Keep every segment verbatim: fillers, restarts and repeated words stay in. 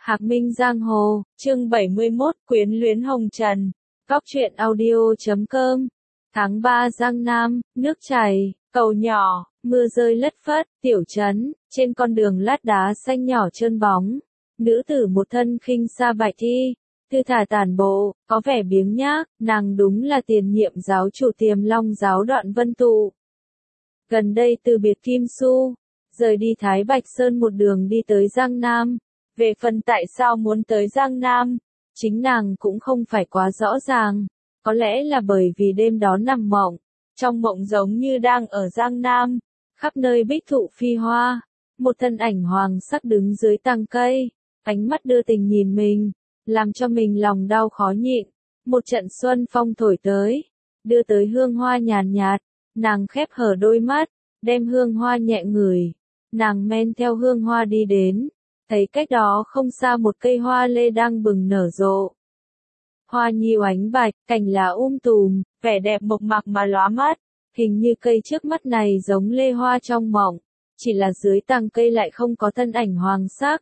Hạc Minh Giang Hồ, chương bảy mươi mốt, Quyến luyến hồng trần. Góc truyện audio chấm com. Tháng ba Giang Nam, nước chảy, cầu nhỏ, mưa rơi lất phất, tiểu trấn, trên con đường lát đá xanh nhỏ trơn bóng. Nữ tử một thân khinh sa bạch thi, thư thả tản bộ, có vẻ biếng nhác, nàng đúng là tiền nhiệm giáo chủ Tiềm Long giáo Đoạn Vân Tụ. Gần đây từ biệt Kim Xu, rời đi Thái Bạch Sơn một đường đi tới Giang Nam. Về phần tại sao muốn tới Giang Nam, chính nàng cũng không phải quá rõ ràng. Có lẽ là bởi vì đêm đó nằm mộng, trong mộng giống như đang ở Giang Nam, khắp nơi bích thụ phi hoa, một thân ảnh hoàng sắc đứng dưới tàng cây, ánh mắt đưa tình nhìn mình, làm cho mình lòng đau khó nhịn. Một trận xuân phong thổi tới, đưa tới hương hoa nhàn nhạt, nàng khép hở đôi mắt, đem hương hoa nhẹ ngửi, nàng men theo hương hoa đi đến. Thấy cách đó không xa một cây hoa lê đang bừng nở rộ. Hoa nhi oánh bạch, cành lá um tùm, vẻ đẹp mộc mạc mà lóa mắt. Hình như cây trước mắt này giống lê hoa trong mộng, chỉ là dưới tàng cây lại không có thân ảnh hoàng sắc.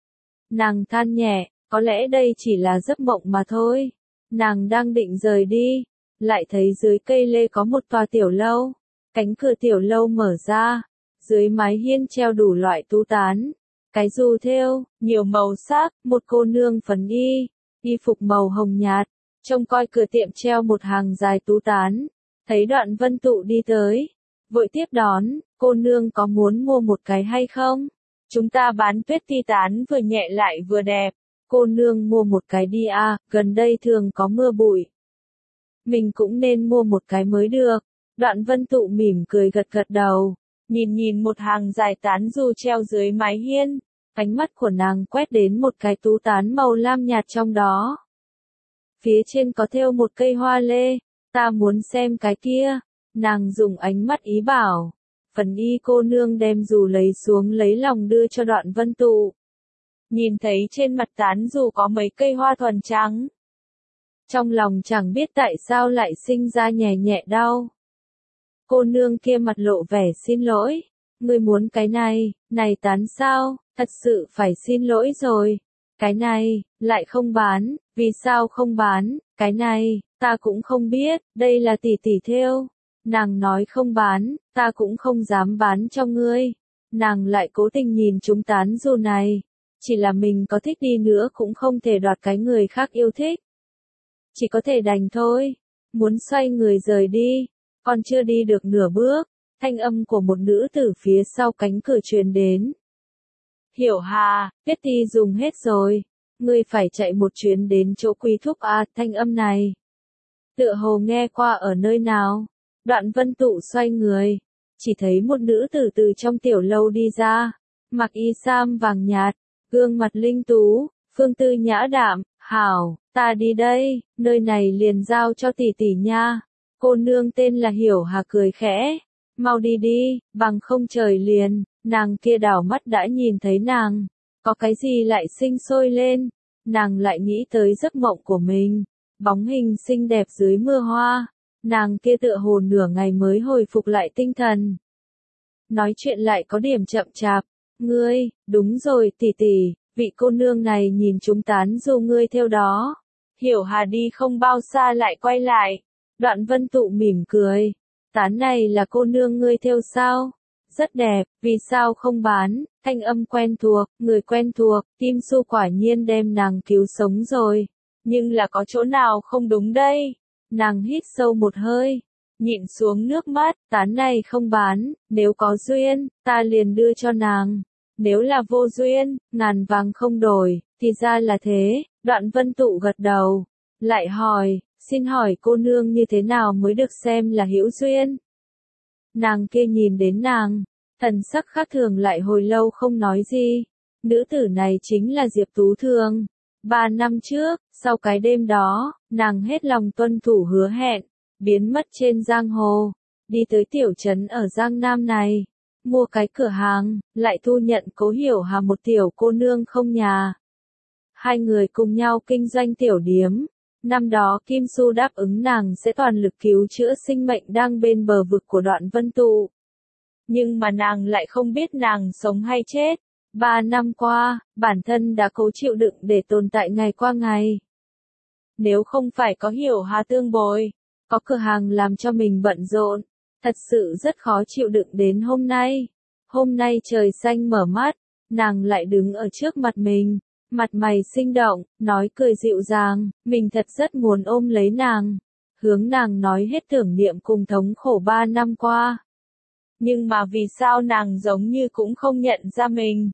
Nàng than nhẹ, có lẽ đây chỉ là giấc mộng mà thôi. Nàng đang định rời đi, lại thấy dưới cây lê có một tòa tiểu lâu. Cánh cửa tiểu lâu mở ra, dưới mái hiên treo đủ loại tú tán. Cái dù thêu, nhiều màu sắc, một cô nương phấn y, y phục màu hồng nhạt, trông coi cửa tiệm treo một hàng dài tú tán, thấy Đoạn Vân Tụ đi tới, vội tiếp đón, cô nương có muốn mua một cái hay không? Chúng ta bán tuyết ti tán vừa nhẹ lại vừa đẹp, cô nương mua một cái đi à, gần đây thường có mưa bụi. Mình cũng nên mua một cái mới được. Đoạn Vân Tụ mỉm cười gật gật đầu. Nhìn nhìn một hàng dài tán dù treo dưới mái hiên, ánh mắt của nàng quét đến một cái tú tán màu lam nhạt trong đó. Phía trên có thêu một cây hoa lê, ta muốn xem cái kia, nàng dùng ánh mắt ý bảo. Phần y cô nương đem dù lấy xuống lấy lòng đưa cho Đoạn Vân Tụ. Nhìn thấy trên mặt tán dù có mấy cây hoa thuần trắng. Trong lòng chẳng biết tại sao lại sinh ra nhẹ nhẹ đau. Cô nương kia mặt lộ vẻ xin lỗi, ngươi muốn cái này, này tán sao, thật sự phải xin lỗi rồi. Cái này, lại không bán, vì sao không bán, cái này, ta cũng không biết, đây là tỷ tỷ thêu. Nàng nói không bán, ta cũng không dám bán cho ngươi. Nàng lại cố tình nhìn chúng tán dù này, chỉ là mình có thích đi nữa cũng không thể đoạt cái người khác yêu thích. Chỉ có thể đành thôi, muốn xoay người rời đi. Còn chưa đi được nửa bước, thanh âm của một nữ tử phía sau cánh cửa truyền đến. Hiểu Hà, tuyết ti dùng hết rồi, ngươi phải chạy một chuyến đến chỗ Quý thúc à, thanh âm này. Tựa hồ nghe qua ở nơi nào, Đoạn Vân Tụ xoay người, chỉ thấy một nữ tử từ trong tiểu lâu đi ra, mặc y sam vàng nhạt, gương mặt linh tú, phương tư nhã đạm, hảo, ta đi đây, nơi này liền giao cho tỷ tỷ nha. Cô nương tên là Hiểu Hà cười khẽ, mau đi đi, bằng không trời liền. Nàng kia đảo mắt đã nhìn thấy nàng, có cái gì lại sinh sôi lên, nàng lại nghĩ tới giấc mộng của mình, bóng hình xinh đẹp dưới mưa hoa, nàng kia tựa hồ nửa ngày mới hồi phục lại tinh thần. Nói chuyện lại có điểm chậm chạp, ngươi, đúng rồi tỷ tỷ, vị cô nương này nhìn chúng tán dù ngươi theo đó. Hiểu Hà đi không bao xa lại quay lại. Đoạn Vân Tụ mỉm cười, tán này là cô nương ngươi thêu sao? Rất đẹp, vì sao không bán? Thanh âm quen thuộc, người quen thuộc, Kim Xu quả nhiên đem nàng cứu sống rồi. Nhưng là có chỗ nào không đúng đây? Nàng hít sâu một hơi, nhịn xuống nước mắt, tán này không bán, nếu có duyên, ta liền đưa cho nàng. Nếu là vô duyên, ngàn vàng không đổi, thì ra là thế. Đoạn Vân Tụ gật đầu, lại hỏi. Xin hỏi cô nương như thế nào mới được xem là hữu duyên? Nàng kia nhìn đến nàng, thần sắc khác thường lại hồi lâu không nói gì. Nữ tử này chính là Diệp Tú Thường. Ba năm trước, sau cái đêm đó, nàng hết lòng tuân thủ hứa hẹn, biến mất trên giang hồ, đi tới tiểu trấn ở Giang Nam này, mua cái cửa hàng, lại thu nhận Cố Hiểu Hà một tiểu cô nương không nhà. Hai người cùng nhau kinh doanh tiểu điếm. Năm đó Kim Xu đáp ứng nàng sẽ toàn lực cứu chữa sinh mệnh đang bên bờ vực của Đoạn Vân Tụ. Nhưng mà nàng lại không biết nàng sống hay chết. Ba năm qua, bản thân đã cố chịu đựng để tồn tại ngày qua ngày. Nếu không phải có Hiểu Hà tương bồi, có cửa hàng làm cho mình bận rộn, thật sự rất khó chịu đựng đến hôm nay. Hôm nay trời xanh mở mắt, nàng lại đứng ở trước mặt mình, mặt mày sinh động, nói cười dịu dàng, mình thật rất muốn ôm lấy nàng, hướng nàng nói hết tưởng niệm cùng thống khổ ba năm qua. Nhưng mà vì sao nàng giống như cũng không nhận ra mình?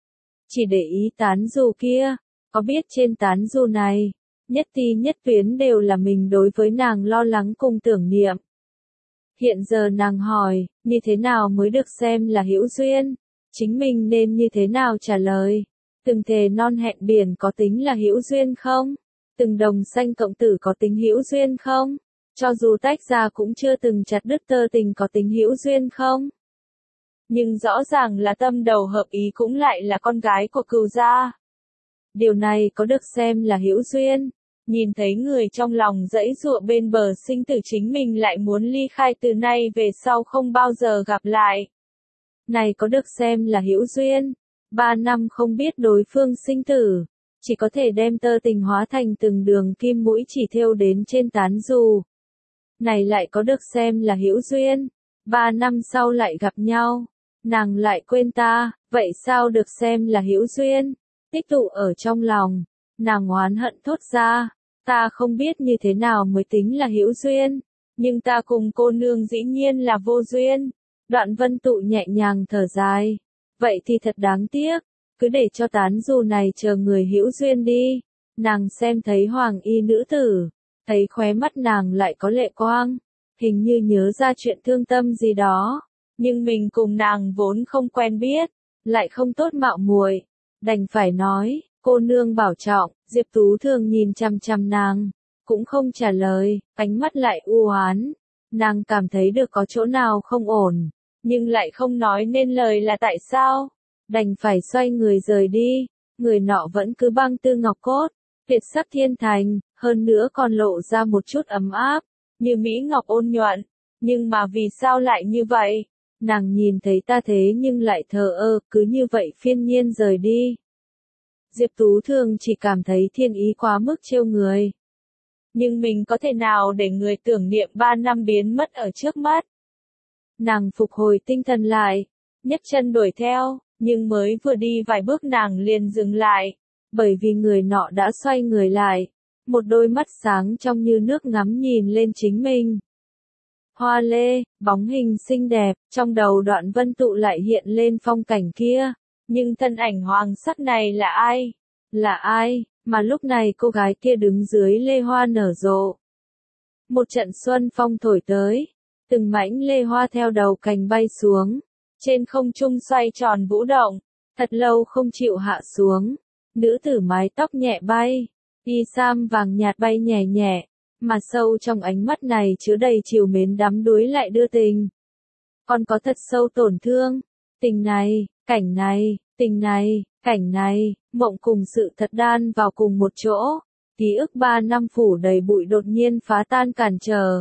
Chỉ để ý tán dù kia, có biết trên tán dù này, nhất ti nhất tuyến đều là mình đối với nàng lo lắng cùng tưởng niệm. Hiện giờ nàng hỏi, như thế nào mới được xem là hữu duyên? Chính mình nên như thế nào trả lời? Từng thề non hẹn biển có tính là hữu duyên không? Từng đồng sanh cộng tử có tính hữu duyên không? Cho dù tách ra cũng chưa từng chặt đứt tơ tình có tính hữu duyên không? Nhưng rõ ràng là tâm đầu hợp ý cũng lại là con gái của Cửu gia. Điều này có được xem là hữu duyên? Nhìn thấy người trong lòng dãy dụa bên bờ sinh tử chính mình lại muốn ly khai từ nay về sau không bao giờ gặp lại. Này có được xem là hữu duyên? Ba năm không biết đối phương sinh tử, chỉ có thể đem tơ tình hóa thành từng đường kim mũi chỉ thêu đến trên tán dù. Này lại có được xem là hữu duyên? Ba năm sau lại gặp nhau, nàng lại quên ta, vậy sao được xem là hữu duyên? Tích tụ ở trong lòng, nàng oán hận thốt ra, ta không biết như thế nào mới tính là hữu duyên, nhưng ta cùng cô nương dĩ nhiên là vô duyên. Đoạn Vân Tụ nhẹ nhàng thở dài, vậy thì thật đáng tiếc, cứ để cho tán dù này chờ người hữu duyên đi. Nàng xem thấy hoàng y nữ tử, thấy khóe mắt nàng lại có lệ quang, hình như nhớ ra chuyện thương tâm gì đó, nhưng mình cùng nàng vốn không quen biết, lại không tốt mạo muội, đành phải nói, cô nương bảo trọng. Diệp Tú Thường nhìn chằm chằm nàng, cũng không trả lời, ánh mắt lại u oán, nàng cảm thấy được có chỗ nào không ổn, nhưng lại không nói nên lời là tại sao, đành phải xoay người rời đi. Người nọ vẫn cứ băng tư ngọc cốt, tuyệt sắc thiên thành, hơn nữa còn lộ ra một chút ấm áp, như mỹ ngọc ôn nhuận, nhưng mà vì sao lại như vậy? Nàng nhìn thấy ta thế nhưng lại thờ ơ, cứ như vậy phiên nhiên rời đi. Diệp Tú Thường chỉ cảm thấy thiên ý quá mức trêu người. Nhưng mình có thể nào để người tưởng niệm ba năm biến mất ở trước mắt? Nàng phục hồi tinh thần lại, nhấc chân đuổi theo, nhưng mới vừa đi vài bước nàng liền dừng lại, bởi vì người nọ đã xoay người lại, một đôi mắt sáng trong như nước ngắm nhìn lên chính mình. Hoa lê, bóng hình xinh đẹp, trong đầu Đoạn Vân Tụ lại hiện lên phong cảnh kia, nhưng thân ảnh hoàng sắc này là ai? Là ai, mà lúc này cô gái kia đứng dưới lê hoa nở rộ. Một trận xuân phong thổi tới, từng mảnh lê hoa theo đầu cành bay xuống, trên không trung xoay tròn vũ động, thật lâu không chịu hạ xuống. Nữ tử mái tóc nhẹ bay, y sam vàng nhạt bay nhẹ nhẹ, mà sâu trong ánh mắt này chứa đầy trìu mến đắm đuối lại đưa tình. Còn có thật sâu tổn thương, tình này, cảnh này, tình này, cảnh này, mộng cùng sự thật đan vào cùng một chỗ, ký ức ba năm phủ đầy bụi đột nhiên phá tan cản trở.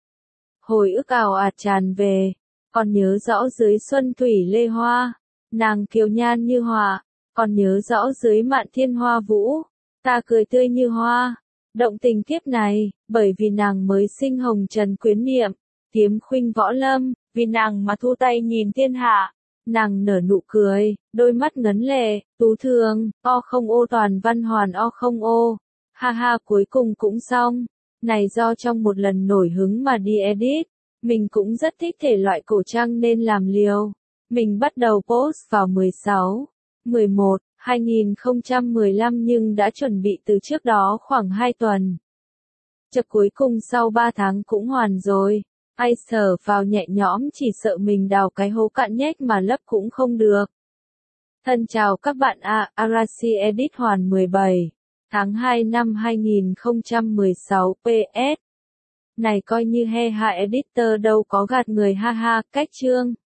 Hồi ức ào ạt tràn về, còn nhớ rõ dưới xuân thủy lê hoa, nàng kiều nhan như họa, còn nhớ rõ dưới mạn thiên hoa vũ, ta cười tươi như hoa. Động tình kiếp này, bởi vì nàng mới sinh hồng trần quyến niệm, kiếm khuynh võ lâm, vì nàng mà thu tay nhìn thiên hạ. Nàng nở nụ cười, đôi mắt ngấn lệ, Tú Thường, o không ô toàn văn hoàn o không ô. Ha ha cuối cùng cũng xong. Này do trong một lần nổi hứng mà đi edit. Mình cũng rất thích thể loại cổ trang nên làm liều. Mình bắt đầu post vào mười sáu, mười một, hai nghìn không trăm mười lăm nhưng đã chuẩn bị từ trước đó khoảng hai tuần. Chợt cuối cùng sau ba tháng cũng hoàn rồi. Ai sờ vào nhẹ nhõm chỉ sợ mình đào cái hố cạn nhách mà lấp cũng không được. Thân chào các bạn ạ, à, Arashi Edit hoàn mười bảy, tháng hai năm hai nghìn không trăm mười sáu pê ét. Này coi như he ha editor đâu có gạt người ha ha, cách chương.